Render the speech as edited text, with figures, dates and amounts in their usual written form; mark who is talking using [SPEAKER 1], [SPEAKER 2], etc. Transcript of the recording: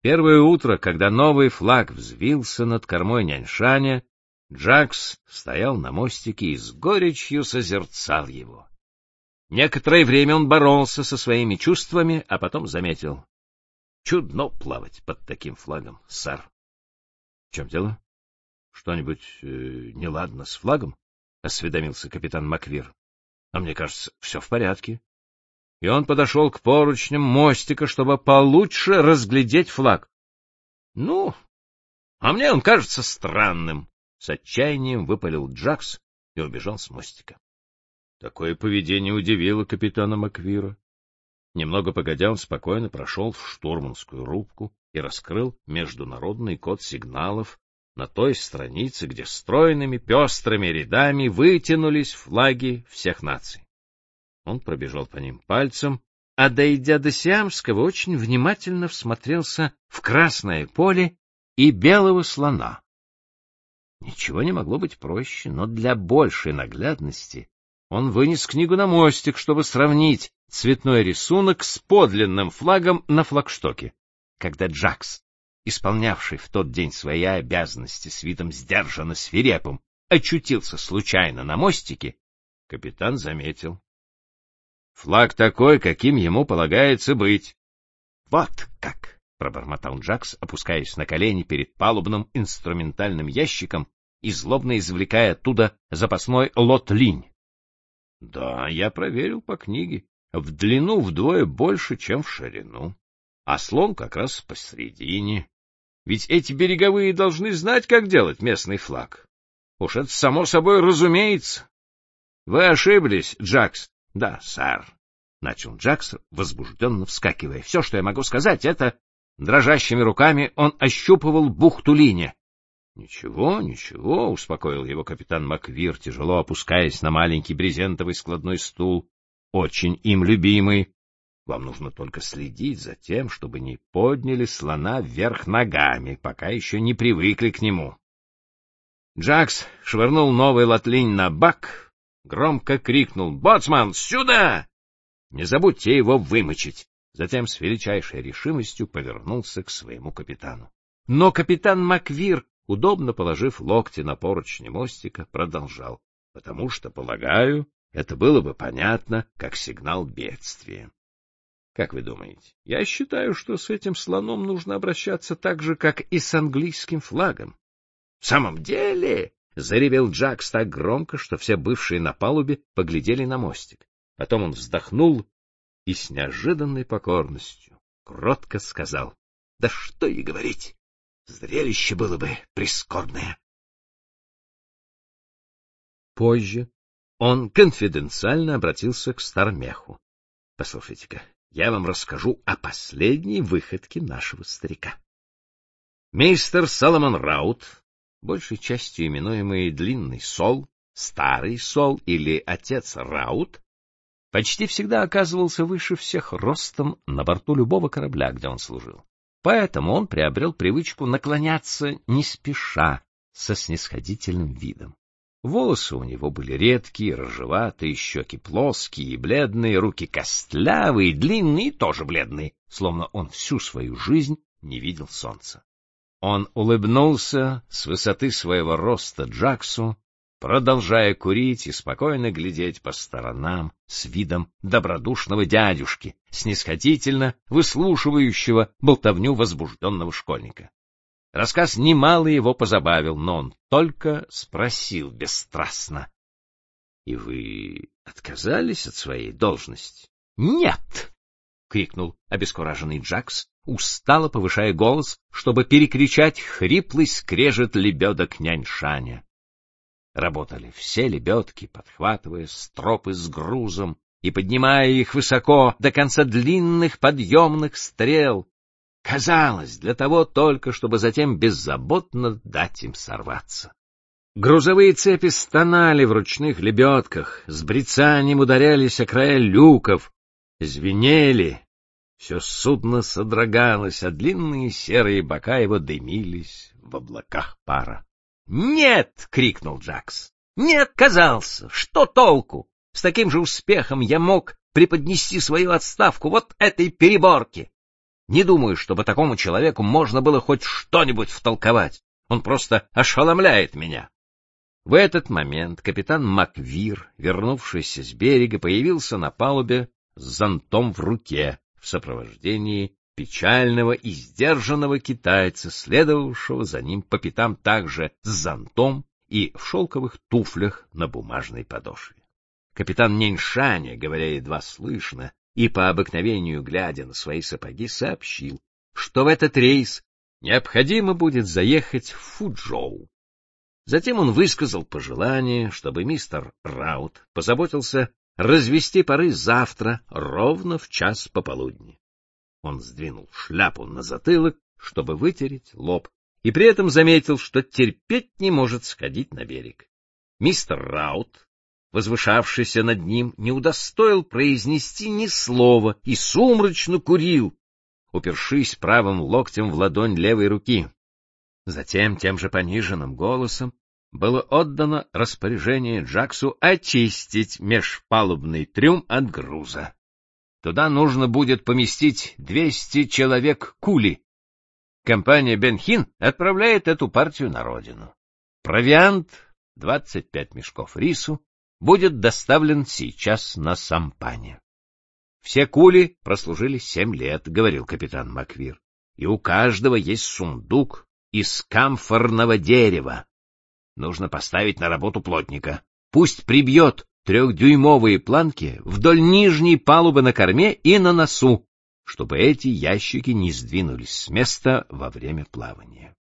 [SPEAKER 1] Первое утро, когда новый флаг взвился над кормой Няньшаня, Джакс стоял на мостике и с горечью созерцал его. Некоторое время он боролся со своими чувствами, а потом заметил: чудно плавать под таким флагом, сэр. — В чем дело? Что-нибудь неладно с флагом? — осведомился капитан Маквир. — А мне кажется, все в порядке. И он подошел к поручням мостика, чтобы получше разглядеть флаг. — Ну, а мне он кажется странным, — с отчаянием выпалил Джакс и убежал с мостика. Такое поведение удивило капитана Маквира. Немного погодя, он спокойно прошел в штурманскую рубку и раскрыл международный код сигналов на той странице, где стройными пестрыми рядами вытянулись флаги всех наций. Он пробежал по ним пальцем, а, дойдя до сиамского, очень внимательно всмотрелся в красное поле и белого слона. Ничего не могло быть проще, но для большей наглядности он вынес книгу на мостик, чтобы сравнить цветной рисунок с подлинным флагом на флагштоке. Когда Джакс, исполнявший в тот день свои обязанности с видом сдержанно свирепым, очутился случайно на мостике, капитан заметил: флаг такой, каким ему полагается быть. — Вот как! — пробормотал Джакс, опускаясь на колени перед палубным инструментальным ящиком и злобно извлекая оттуда запасной лот-линь. — Да, я проверил по книге. В длину вдвое больше, чем в ширину. А слон как раз посредине. Ведь эти береговые должны знать, как делать местный флаг. Уж это само собой разумеется. — Вы ошиблись, Джакс. — Да, сэр, — начал Джакс, возбужденно вскакивая. — Все, что я могу сказать, это... Дрожащими руками он ощупывал бухту линия. — Ничего, ничего, — успокоил его капитан Маквир, тяжело опускаясь на маленький брезентовый складной стул, очень им любимый. Вам нужно только следить за тем, чтобы не подняли слона вверх ногами, пока еще не привыкли к нему. Джакс швырнул новый латлинь на бак, громко крикнул: «Боцман, сюда!» Не забудьте его вымочить. Затем с величайшей решимостью повернулся к своему капитану. Но капитан Маквир, удобно положив локти на поручни мостика, продолжал: потому что, полагаю, это было бы понятно как сигнал бедствия. Как вы думаете, я считаю, что с этим слоном нужно обращаться так же, как и с английским флагом. — В самом деле? — заревел Джакс так громко, что все бывшие на палубе поглядели на мостик. Потом он вздохнул и с неожиданной покорностью кротко сказал: — Да что и говорить, зрелище было бы прискорбное. Позже он конфиденциально обратился к Стармеху. — Послушайте-ка, я вам расскажу о последней выходке нашего старика. Мистер Соломон Раут, большей частью именуемый Длинный Сол, Старый Сол или Отец Раут, почти всегда оказывался выше всех ростом на борту любого корабля, где он служил. Поэтому он приобрел привычку наклоняться не спеша, со снисходительным видом. Волосы у него были редкие, рыжеватые, щеки плоские и бледные, руки костлявые, длинные и тоже бледные, словно он всю свою жизнь не видел солнца. Он улыбнулся с высоты своего роста Джаксу, продолжая курить и спокойно глядеть по сторонам с видом добродушного дядюшки, снисходительно выслушивающего болтовню возбужденного школьника. Рассказ немало его позабавил, но он только спросил бесстрастно: — И вы отказались от своей должности? — Нет! — крикнул обескураженный Джакс, устало повышая голос, чтобы перекричать хриплый скрежет лебедок Няньшаня. Работали все лебедки, подхватывая стропы с грузом и поднимая их высоко до конца длинных подъемных стрел. Казалось, для того только, чтобы затем беззаботно дать им сорваться. Грузовые цепи стонали в ручных лебедках, с брецанием ударялись о края люков, звенели. Все судно содрогалось, а длинные серые бока его дымились в облаках пара. «Нет!» — крикнул Джакс. «Не отказался! Что толку? С таким же успехом я мог преподнести свою отставку вот этой переборке!» Не думаю, чтобы такому человеку можно было хоть что-нибудь втолковать. Он просто ошеломляет меня. В этот момент капитан Маквир, вернувшийся с берега, появился на палубе с зонтом в руке в сопровождении печального и сдержанного китайца, следовавшего за ним по пятам также с зонтом и в шелковых туфлях на бумажной подошве. Капитан Няньшаня, говоря едва слышно и по обыкновению глядя на свои сапоги, сообщил, что в этот рейс необходимо будет заехать в Фучжоу. Затем он высказал пожелание, чтобы мистер Раут позаботился развести пары завтра ровно в 1:00 пополудни. Он сдвинул шляпу на затылок, чтобы вытереть лоб, и при этом заметил, что терпеть не может сходить на берег. Мистер Раут, возвышавшийся над ним, не удостоил произнести ни слова и сумрачно курил, упершись правым локтем в ладонь левой руки. Затем тем же пониженным голосом было отдано распоряжение Джаксу очистить межпалубный трюм от груза. Туда нужно будет поместить 200 человек кули. Компания Бенхин отправляет эту партию на родину. Провиант, 25 мешков рису, будет доставлен сейчас на сампане. Все кули прослужили 7 лет, говорил капитан Маквир, и у каждого есть сундук из камфорного дерева. Нужно поставить на работу плотника. Пусть прибьет 3-дюймовые планки вдоль нижней палубы на корме и на носу, чтобы эти ящики не сдвинулись с места во время плавания.